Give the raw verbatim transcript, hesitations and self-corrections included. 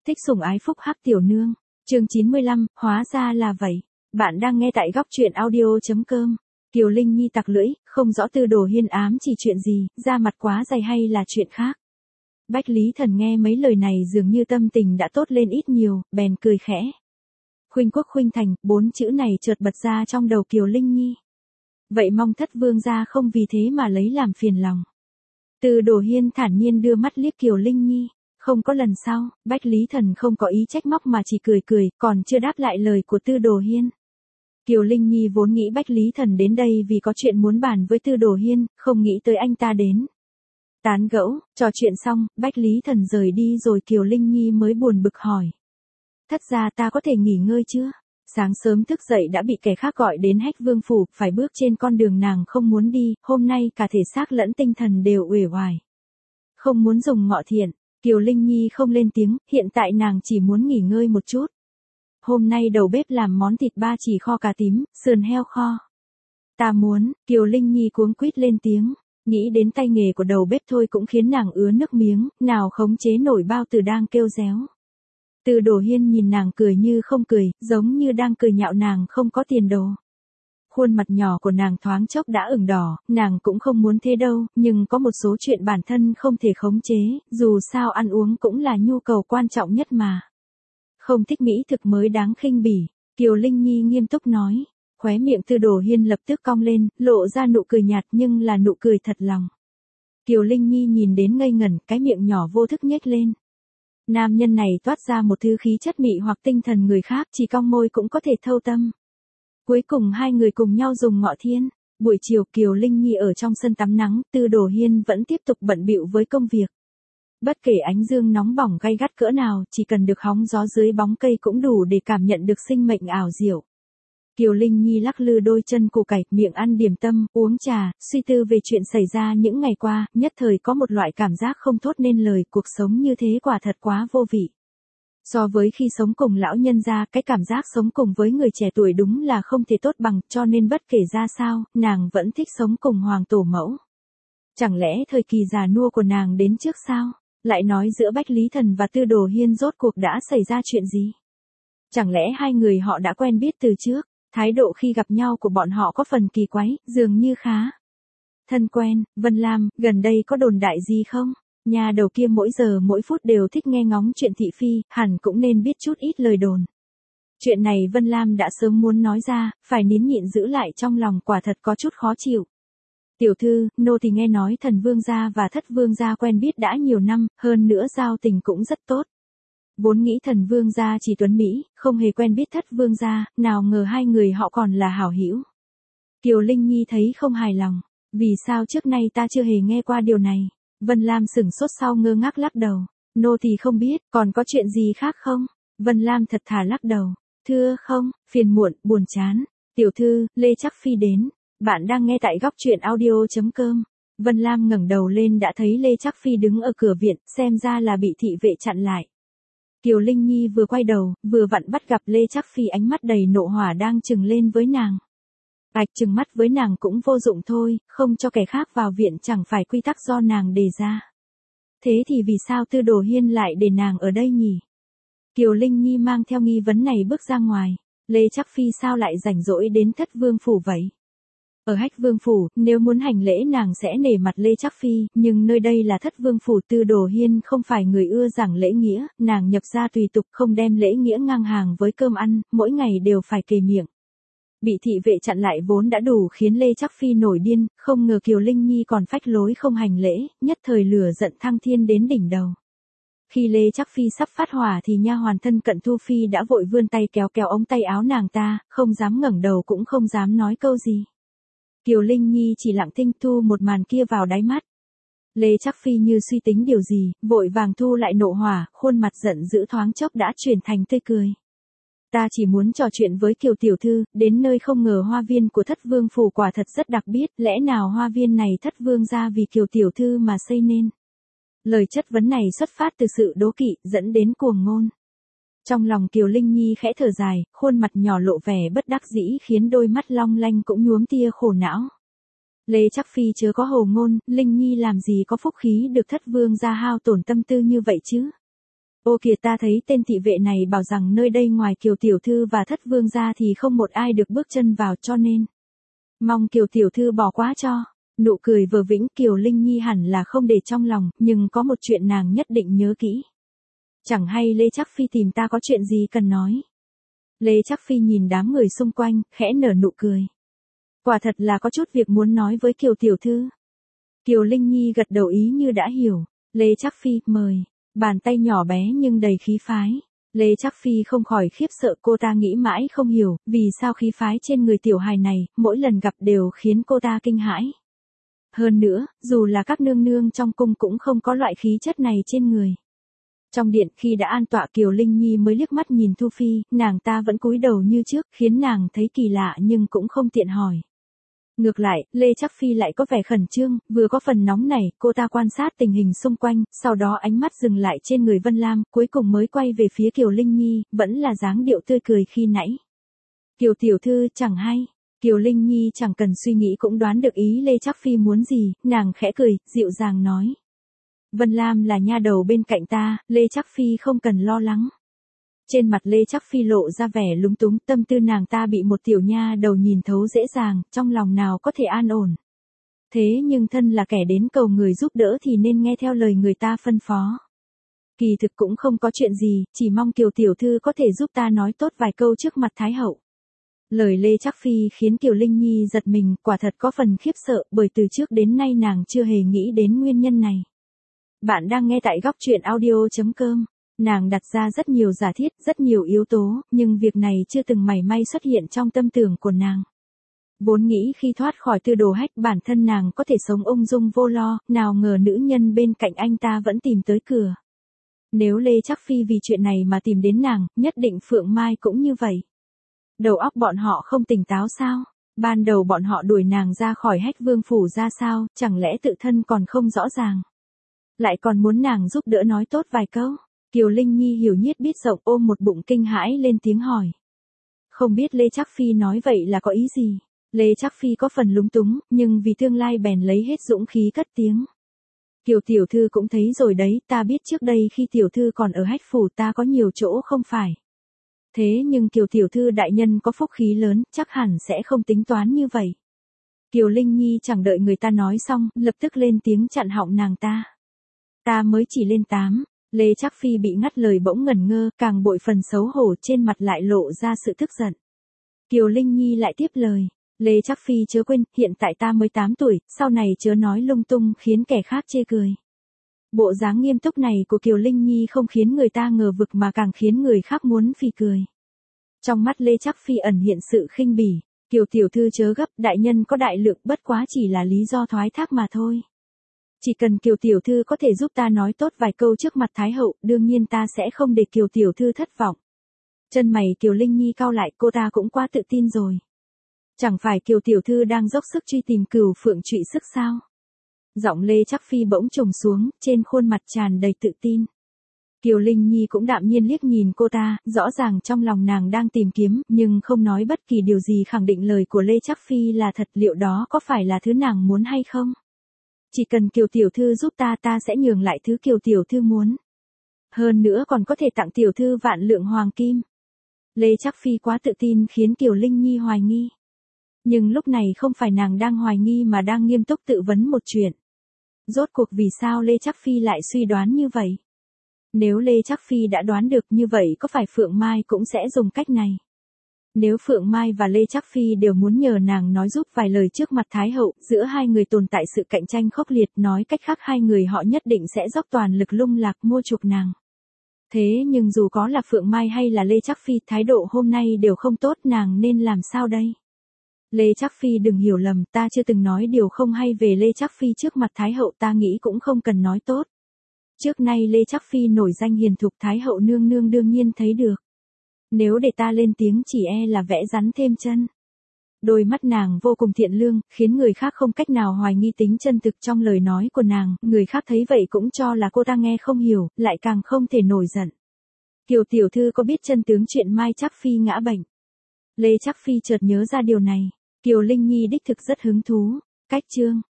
Thích sủng ái phúc hắc tiểu nương. Chương chín mươi lăm, hóa ra là vậy. Bạn đang nghe tại góc truyện audio.com. Kiều Linh Nhi tặc lưỡi, không rõ Tư Đồ Hiên ám chỉ chuyện gì, da mặt quá dày hay là chuyện khác. Bách Lý Thần nghe mấy lời này dường như tâm tình đã tốt lên ít nhiều, bèn cười khẽ. Khuynh quốc khuynh thành, bốn chữ này chợt bật ra trong đầu Kiều Linh Nhi. Vậy mong thất vương gia không vì thế mà lấy làm phiền lòng. Tư Đồ Hiên thản nhiên đưa mắt liếc Kiều Linh Nhi. Không có lần sau, Bách Lý Thần không có ý trách móc mà chỉ cười cười, còn chưa đáp lại lời của Tư Đồ Hiên. Kiều Linh Nhi vốn nghĩ Bách Lý Thần đến đây vì có chuyện muốn bàn với Tư Đồ Hiên, không nghĩ tới anh ta đến. Tán gẫu, trò chuyện xong, Bách Lý Thần rời đi rồi Kiều Linh Nhi mới buồn bực hỏi. Thất gia ta có thể nghỉ ngơi chưa? Sáng sớm thức dậy đã bị kẻ khác gọi đến Hách Vương phủ, phải bước trên con đường nàng không muốn đi, hôm nay cả thể xác lẫn tinh thần đều uể oải. Không muốn dùng ngọ thiện. Kiều Linh Nhi không lên tiếng, hiện tại nàng chỉ muốn nghỉ ngơi một chút. Hôm nay đầu bếp làm món thịt ba chỉ kho cá tím, sườn heo kho. Ta muốn, Kiều Linh Nhi cuống quýt lên tiếng, nghĩ đến tay nghề của đầu bếp thôi cũng khiến nàng ứa nước miếng, nào khống chế nổi bao tử đang kêu réo. Tư Đồ Hiên nhìn nàng cười như không cười, giống như đang cười nhạo nàng không có tiền đồ. Khuôn mặt nhỏ của nàng thoáng chốc đã ửng đỏ, nàng cũng không muốn thế đâu, nhưng có một số chuyện bản thân không thể khống chế, dù sao ăn uống cũng là nhu cầu quan trọng nhất mà. Không thích mỹ thực mới đáng khinh bỉ, Kiều Linh Nhi nghiêm túc nói, khóe miệng Tư Đồ Hiên lập tức cong lên, lộ ra nụ cười nhạt nhưng là nụ cười thật lòng. Kiều Linh Nhi nhìn đến ngây ngẩn, cái miệng nhỏ vô thức nhếch lên. Nam nhân này toát ra một thứ khí chất mị hoặc tinh thần người khác, chỉ cong môi cũng có thể thâu tâm. Cuối cùng hai người cùng nhau dùng ngọ thiên. Buổi chiều Kiều Linh Nhi ở trong sân tắm nắng, Tư Đồ Hiên vẫn tiếp tục bận bịu với công việc. Bất kể ánh dương nóng bỏng gay gắt cỡ nào, chỉ cần được hóng gió dưới bóng cây cũng đủ để cảm nhận được sinh mệnh ảo diệu. Kiều Linh Nhi lắc lư đôi chân củ cải, miệng ăn điểm tâm, uống trà, suy tư về chuyện xảy ra những ngày qua, nhất thời có một loại cảm giác không thốt nên lời, cuộc sống như thế quả thật quá vô vị. So với khi sống cùng lão nhân gia, cái cảm giác sống cùng với người trẻ tuổi đúng là không thể tốt bằng, cho nên bất kể ra sao, nàng vẫn thích sống cùng hoàng tổ mẫu. Chẳng lẽ thời kỳ già nua của nàng đến trước sao? Lại nói giữa Bách Lý Thần và Tư Đồ Hiên rốt cuộc đã xảy ra chuyện gì? Chẳng lẽ hai người họ đã quen biết từ trước? Thái độ khi gặp nhau của bọn họ có phần kỳ quái, dường như khá thân quen. Vân Lam, gần đây có đồn đại gì không? Nhà đầu kia mỗi giờ mỗi phút đều thích nghe ngóng chuyện thị phi, hẳn cũng nên biết chút ít lời đồn. Chuyện này Vân Lam đã sớm muốn nói ra, phải nín nhịn giữ lại trong lòng, quả thật có chút khó chịu. Tiểu thư, nô thì nghe nói Thần Vương gia và Thất Vương gia quen biết đã nhiều năm, hơn nữa giao tình cũng rất tốt. Vốn nghĩ Thần Vương gia chỉ tuấn mỹ, không hề quen biết Thất Vương gia, nào ngờ hai người họ còn là hảo hữu. Kiều Linh Nhi thấy không hài lòng, vì sao trước nay ta chưa hề nghe qua điều này? Vân Lam sửng sốt sau ngơ ngác lắc đầu, nô thì không biết, còn có chuyện gì khác không? Vân Lam thật thà lắc đầu, thưa không, phiền muộn, buồn chán. Tiểu thư, Lê Trác Phi đến. Bạn đang nghe tại góc truyện audio.com. Vân Lam ngẩng đầu lên đã thấy Lê Trác Phi đứng ở cửa viện, xem ra là bị thị vệ chặn lại. Kiều Linh Nhi vừa quay đầu, vừa vặn bắt gặp Lê Trác Phi ánh mắt đầy nộ hỏa đang trừng lên với nàng. Ạch trừng mắt với nàng cũng vô dụng thôi, không cho kẻ khác vào viện chẳng phải quy tắc do nàng đề ra. Thế thì vì sao Tư Đồ Hiên lại để nàng ở đây nhỉ? Kiều Linh Nhi mang theo nghi vấn này bước ra ngoài. Lê Trác Phi sao lại rảnh rỗi đến Thất Vương phủ vậy? Ở Hách Vương phủ, nếu muốn hành lễ nàng sẽ nể mặt Lê Trác Phi, nhưng nơi đây là Thất Vương phủ, Tư Đồ Hiên không phải người ưa giảng lễ nghĩa, nàng nhập gia tùy tục không đem lễ nghĩa ngang hàng với cơm ăn, mỗi ngày đều phải kề miệng. Bị thị vệ chặn lại vốn đã đủ khiến Lê Trác Phi nổi điên, không ngờ Kiều Linh Nhi còn phách lối không hành lễ, nhất thời lửa giận thăng thiên đến đỉnh đầu. Khi Lê Trác Phi sắp phát hỏa thì nha hoàn thân cận Thu Phi đã vội vươn tay kéo kéo ống tay áo nàng ta, không dám ngẩng đầu cũng không dám nói câu gì. Kiều Linh Nhi chỉ lặng thinh thu một màn kia vào đáy mắt. Lê Trác Phi như suy tính điều gì, vội vàng thu lại nộ hỏa, khuôn mặt giận dữ thoáng chốc đã chuyển thành tươi cười. Ta chỉ muốn trò chuyện với Kiều tiểu thư, đến nơi không ngờ hoa viên của Thất Vương phủ quả thật rất đặc biệt, lẽ nào hoa viên này Thất Vương gia vì Kiều tiểu thư mà xây nên? Lời chất vấn này xuất phát từ sự đố kỵ, dẫn đến cuồng ngôn. Trong lòng Kiều Linh Nhi khẽ thở dài, khuôn mặt nhỏ lộ vẻ bất đắc dĩ khiến đôi mắt long lanh cũng nhuốm tia khổ não. Lê Trác Phi chớ có hồ ngôn, Linh Nhi làm gì có phúc khí được Thất Vương gia hao tổn tâm tư như vậy chứ? Ô kìa, ta thấy tên thị vệ này bảo rằng nơi đây ngoài Kiều tiểu thư và Thất vương ra thì không một ai được bước chân vào, cho nên mong Kiều tiểu thư bỏ qua cho. Nụ cười vừa vĩnh Kiều Linh Nhi hẳn là không để trong lòng, nhưng có một chuyện nàng nhất định nhớ kỹ. Chẳng hay Lê Trác Phi tìm ta có chuyện gì cần nói. Lê Trác Phi nhìn đám người xung quanh, khẽ nở nụ cười. Quả thật là có chút việc muốn nói với Kiều tiểu thư. Kiều Linh Nhi gật đầu ý như đã hiểu. Lê Trác Phi, mời. Bàn tay nhỏ bé nhưng đầy khí phái. Lê Trác Phi không khỏi khiếp sợ, cô ta nghĩ mãi không hiểu, vì sao khí phái trên người tiểu hài này, mỗi lần gặp đều khiến cô ta kinh hãi. Hơn nữa, dù là các nương nương trong cung cũng không có loại khí chất này trên người. Trong điện, khi đã an tọa, Kiều Linh Nhi mới liếc mắt nhìn Thu Phi, nàng ta vẫn cúi đầu như trước, khiến nàng thấy kỳ lạ nhưng cũng không tiện hỏi. Ngược lại, Lê Trác Phi lại có vẻ khẩn trương, vừa có phần nóng nảy, cô ta quan sát tình hình xung quanh, sau đó ánh mắt dừng lại trên người Vân Lam, cuối cùng mới quay về phía Kiều Linh Nhi, vẫn là dáng điệu tươi cười khi nãy. Kiều tiểu thư, chẳng hay. Kiều Linh Nhi chẳng cần suy nghĩ cũng đoán được ý Lê Trác Phi muốn gì, nàng khẽ cười, dịu dàng nói. Vân Lam là nha đầu bên cạnh ta, Lê Trác Phi không cần lo lắng. Trên mặt Lê Trác Phi lộ ra vẻ lúng túng, tâm tư nàng ta bị một tiểu nha đầu nhìn thấu dễ dàng, trong lòng nào có thể an ổn. Thế nhưng thân là kẻ đến cầu người giúp đỡ thì nên nghe theo lời người ta phân phó. Kỳ thực cũng không có chuyện gì, chỉ mong Kiều tiểu thư có thể giúp ta nói tốt vài câu trước mặt Thái hậu. Lời Lê Trác Phi khiến Kiều Linh Nhi giật mình, quả thật có phần khiếp sợ, bởi từ trước đến nay nàng chưa hề nghĩ đến nguyên nhân này. Bạn đang nghe tại góc truyện audio chấm com. Nàng đặt ra rất nhiều giả thiết, rất nhiều yếu tố, nhưng việc này chưa từng mảy may xuất hiện trong tâm tưởng của nàng. Vốn nghĩ khi thoát khỏi Tư Đồ Hách bản thân nàng có thể sống ung dung vô lo, nào ngờ nữ nhân bên cạnh anh ta vẫn tìm tới cửa. Nếu Lê Trác Phi vì chuyện này mà tìm đến nàng, nhất định Phượng Mai cũng như vậy. Đầu óc bọn họ không tỉnh táo sao? Ban đầu bọn họ đuổi nàng ra khỏi Hách Vương phủ ra sao, chẳng lẽ tự thân còn không rõ ràng? Lại còn muốn nàng giúp đỡ nói tốt vài câu? Kiều Linh Nhi hiểu nhiết biết rộng, ôm một bụng kinh hãi lên tiếng hỏi. Không biết Lê Trác Phi nói vậy là có ý gì? Lê Trác Phi có phần lúng túng, nhưng vì tương lai bèn lấy hết dũng khí cất tiếng. Kiều tiểu thư cũng thấy rồi đấy, ta biết trước đây khi tiểu thư còn ở Hách phủ ta có nhiều chỗ không phải. Thế nhưng Kiều tiểu thư đại nhân có phúc khí lớn, chắc hẳn sẽ không tính toán như vậy. Kiều Linh Nhi chẳng đợi người ta nói xong, lập tức lên tiếng chặn họng nàng ta. Ta mới chỉ lên tám. Lê Trác Phi bị ngắt lời bỗng ngẩn ngơ, càng bội phần xấu hổ, trên mặt lại lộ ra sự tức giận. Kiều Linh Nhi lại tiếp lời. Lê Trác Phi chớ quên, hiện tại ta mới tám tuổi, sau này chớ nói lung tung khiến kẻ khác chê cười. Bộ dáng nghiêm túc này của Kiều Linh Nhi không khiến người ta ngờ vực mà càng khiến người khác muốn phì cười. Trong mắt Lê Trác Phi ẩn hiện sự khinh bỉ. Kiều tiểu thư chớ gấp, đại nhân có đại lượng, bất quá chỉ là lý do thoái thác mà thôi. Chỉ cần Kiều tiểu thư có thể giúp ta nói tốt vài câu trước mặt Thái hậu, đương nhiên ta sẽ không để Kiều tiểu thư thất vọng. Chân mày Kiều Linh Nhi cau lại, cô ta cũng quá tự tin rồi. Chẳng phải Kiều tiểu thư đang dốc sức truy tìm Cửu Phượng trụy sức sao? Giọng Lê Trác Phi bỗng trùng xuống, trên khuôn mặt tràn đầy tự tin. Kiều Linh Nhi cũng đạm nhiên liếc nhìn cô ta, rõ ràng trong lòng nàng đang tìm kiếm, nhưng không nói bất kỳ điều gì khẳng định lời của Lê Trác Phi là thật, liệu đó có phải là thứ nàng muốn hay không? Chỉ cần Kiều tiểu thư giúp ta, ta sẽ nhường lại thứ Kiều tiểu thư muốn. Hơn nữa còn có thể tặng tiểu thư vạn lượng hoàng kim. Lê Trác Phi quá tự tin khiến Kiều Linh Nhi hoài nghi. Nhưng lúc này không phải nàng đang hoài nghi mà đang nghiêm túc tự vấn một chuyện. Rốt cuộc vì sao Lê Trác Phi lại suy đoán như vậy? Nếu Lê Trác Phi đã đoán được như vậy, có phải Phượng Mai cũng sẽ dùng cách này? Nếu Phượng Mai và Lê Trác Phi đều muốn nhờ nàng nói giúp vài lời trước mặt Thái hậu, giữa hai người tồn tại sự cạnh tranh khốc liệt, nói cách khác hai người họ nhất định sẽ dốc toàn lực lung lạc mua chuộc nàng. Thế nhưng dù có là Phượng Mai hay là Lê Trác Phi, thái độ hôm nay đều không tốt, nàng nên làm sao đây? Lê Trác Phi đừng hiểu lầm, ta chưa từng nói điều không hay về Lê Trác Phi trước mặt Thái hậu, ta nghĩ cũng không cần nói tốt. Trước nay Lê Trác Phi nổi danh hiền thục, Thái hậu nương nương đương nhiên thấy được. Nếu để ta lên tiếng chỉ e là vẽ rắn thêm chân. Đôi mắt nàng vô cùng thiện lương, khiến người khác không cách nào hoài nghi tính chân thực trong lời nói của nàng, người khác thấy vậy cũng cho là cô ta nghe không hiểu, lại càng không thể nổi giận. Kiều tiểu thư có biết chân tướng chuyện Mai Trác Phi ngã bệnh? Lê Trác Phi chợt nhớ ra điều này. Kiều Linh Nhi đích thực rất hứng thú. Cách chương